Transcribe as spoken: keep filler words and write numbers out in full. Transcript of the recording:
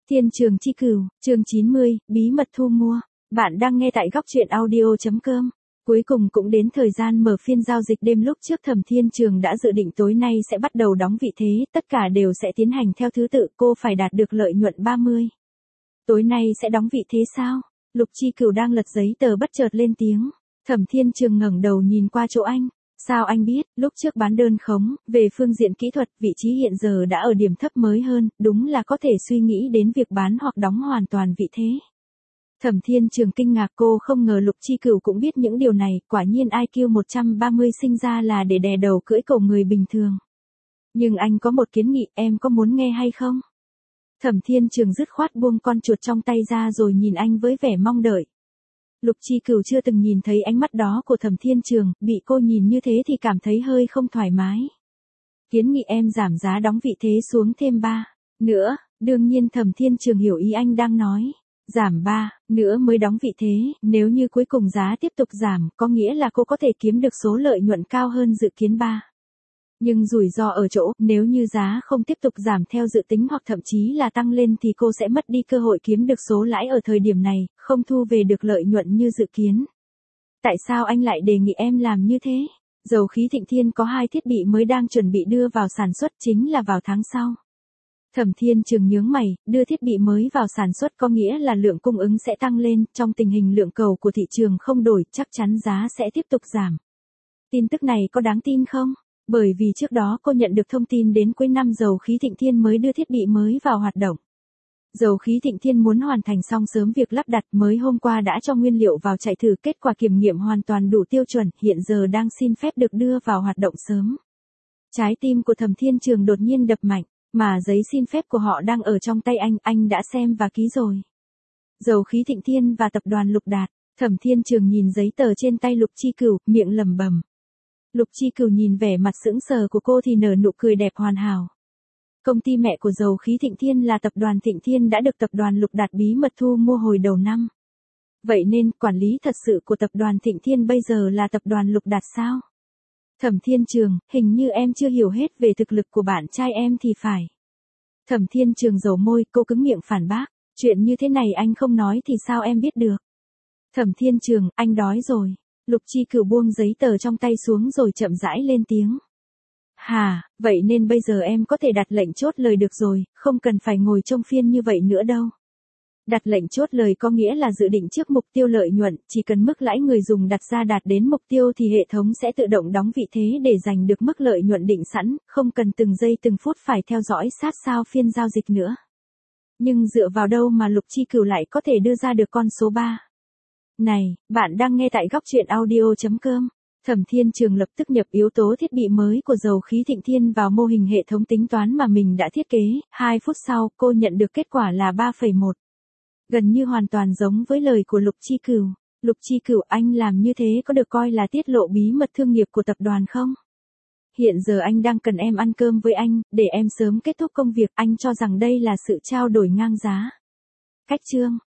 Thiên Trường Chi Cửu, chương chín mươi, bí mật thu mua. Bạn đang nghe tại góc truyện audio.com. Cuối cùng cũng đến thời gian mở phiên giao dịch đêm. Lúc trước Thẩm Thiên Trường đã dự định tối nay sẽ bắt đầu đóng vị thế, tất cả đều sẽ tiến hành theo thứ tự, cô phải đạt được lợi nhuận ba mươi. Tối nay sẽ đóng vị thế sao? Lục Chi Cửu đang lật giấy tờ bất chợt lên tiếng. Thẩm Thiên Trường ngẩng đầu nhìn qua chỗ anh. Sao anh biết? Lúc trước bán đơn khống, về phương diện kỹ thuật, vị trí hiện giờ đã ở điểm thấp mới hơn, đúng là có thể suy nghĩ đến việc bán hoặc đóng hoàn toàn vị thế. Thẩm Thiên Trường kinh ngạc, cô không ngờ Lục Chi Cửu cũng biết những điều này, quả nhiên i kiu một trăm ba mươi sinh ra là để đè đầu cưỡi cổ người bình thường. Nhưng anh có một kiến nghị, em có muốn nghe hay không? Thẩm Thiên Trường dứt khoát buông con chuột trong tay ra rồi nhìn anh với vẻ mong đợi. Lục Chi Cửu chưa từng nhìn thấy ánh mắt đó của Thẩm Thiên Trường, bị cô nhìn như thế thì cảm thấy hơi không thoải mái. Kiến nghị em giảm giá đóng vị thế xuống thêm ba nữa, đương nhiên Thẩm Thiên Trường hiểu ý anh đang nói. Giảm ba nữa mới đóng vị thế, nếu như cuối cùng giá tiếp tục giảm, có nghĩa là cô có thể kiếm được số lợi nhuận cao hơn dự kiến ba. Nhưng rủi ro ở chỗ, nếu như giá không tiếp tục giảm theo dự tính hoặc thậm chí là tăng lên thì cô sẽ mất đi cơ hội kiếm được số lãi ở thời điểm này, không thu về được lợi nhuận như dự kiến. Tại sao anh lại đề nghị em làm như thế? Dầu khí Thịnh Thiên có hai thiết bị mới đang chuẩn bị đưa vào sản xuất, chính là vào tháng sau. Thẩm Thiên Trường nhướng mày, đưa thiết bị mới vào sản xuất có nghĩa là lượng cung ứng sẽ tăng lên, trong tình hình lượng cầu của thị trường không đổi, chắc chắn giá sẽ tiếp tục giảm. Tin tức này có đáng tin không? Bởi vì trước đó cô nhận được thông tin đến cuối năm dầu khí Thịnh Thiên mới đưa thiết bị mới vào hoạt động. Dầu khí Thịnh Thiên muốn hoàn thành xong sớm việc lắp đặt, mới hôm qua đã cho nguyên liệu vào chạy thử, kết quả kiểm nghiệm hoàn toàn đủ tiêu chuẩn, hiện giờ đang xin phép được đưa vào hoạt động sớm. Trái tim của Thẩm Thiên Trường đột nhiên đập mạnh, mà giấy xin phép của họ đang ở trong tay anh, anh đã xem và ký rồi. Dầu khí Thịnh Thiên và tập đoàn Lục Đạt. Thẩm Thiên Trường nhìn giấy tờ trên tay Lục Chi Cửu, miệng lẩm bẩm. Lục Chi Cửu nhìn vẻ mặt sững sờ của cô thì nở nụ cười đẹp hoàn hảo. Công ty mẹ của dầu khí Thịnh Thiên là tập đoàn Thịnh Thiên đã được tập đoàn Lục Đạt bí mật thu mua hồi đầu năm. Vậy nên, quản lý thật sự của tập đoàn Thịnh Thiên bây giờ là tập đoàn Lục Đạt sao? Thẩm Thiên Trường, hình như em chưa hiểu hết về thực lực của bạn trai em thì phải. Thẩm Thiên Trường dầu môi, cô cứng miệng phản bác. Chuyện như thế này anh không nói thì sao em biết được? Thẩm Thiên Trường, anh đói rồi. Lục Chi Cửu buông giấy tờ trong tay xuống rồi chậm rãi lên tiếng. Hà, vậy nên bây giờ em có thể đặt lệnh chốt lời được rồi, không cần phải ngồi trông phiên như vậy nữa đâu. Đặt lệnh chốt lời có nghĩa là dự định trước mục tiêu lợi nhuận, chỉ cần mức lãi người dùng đặt ra đạt đến mục tiêu thì hệ thống sẽ tự động đóng vị thế để giành được mức lợi nhuận định sẵn, không cần từng giây từng phút phải theo dõi sát sao phiên giao dịch nữa. Nhưng dựa vào đâu mà Lục Chi Cửu lại có thể đưa ra được con số ba? Này, bạn đang nghe tại góc truyện audio.com. Thẩm Thiên Trường lập tức nhập yếu tố thiết bị mới của dầu khí Thịnh Thiên vào mô hình hệ thống tính toán mà mình đã thiết kế, hai phút sau cô nhận được kết quả là ba phẩy một. Gần như hoàn toàn giống với lời của Lục Chi Cửu. Lục Chi Cửu, anh làm như thế có được coi là tiết lộ bí mật thương nghiệp của tập đoàn không? Hiện giờ anh đang cần em ăn cơm với anh, để em sớm kết thúc công việc, anh cho rằng đây là sự trao đổi ngang giá. Cách chương.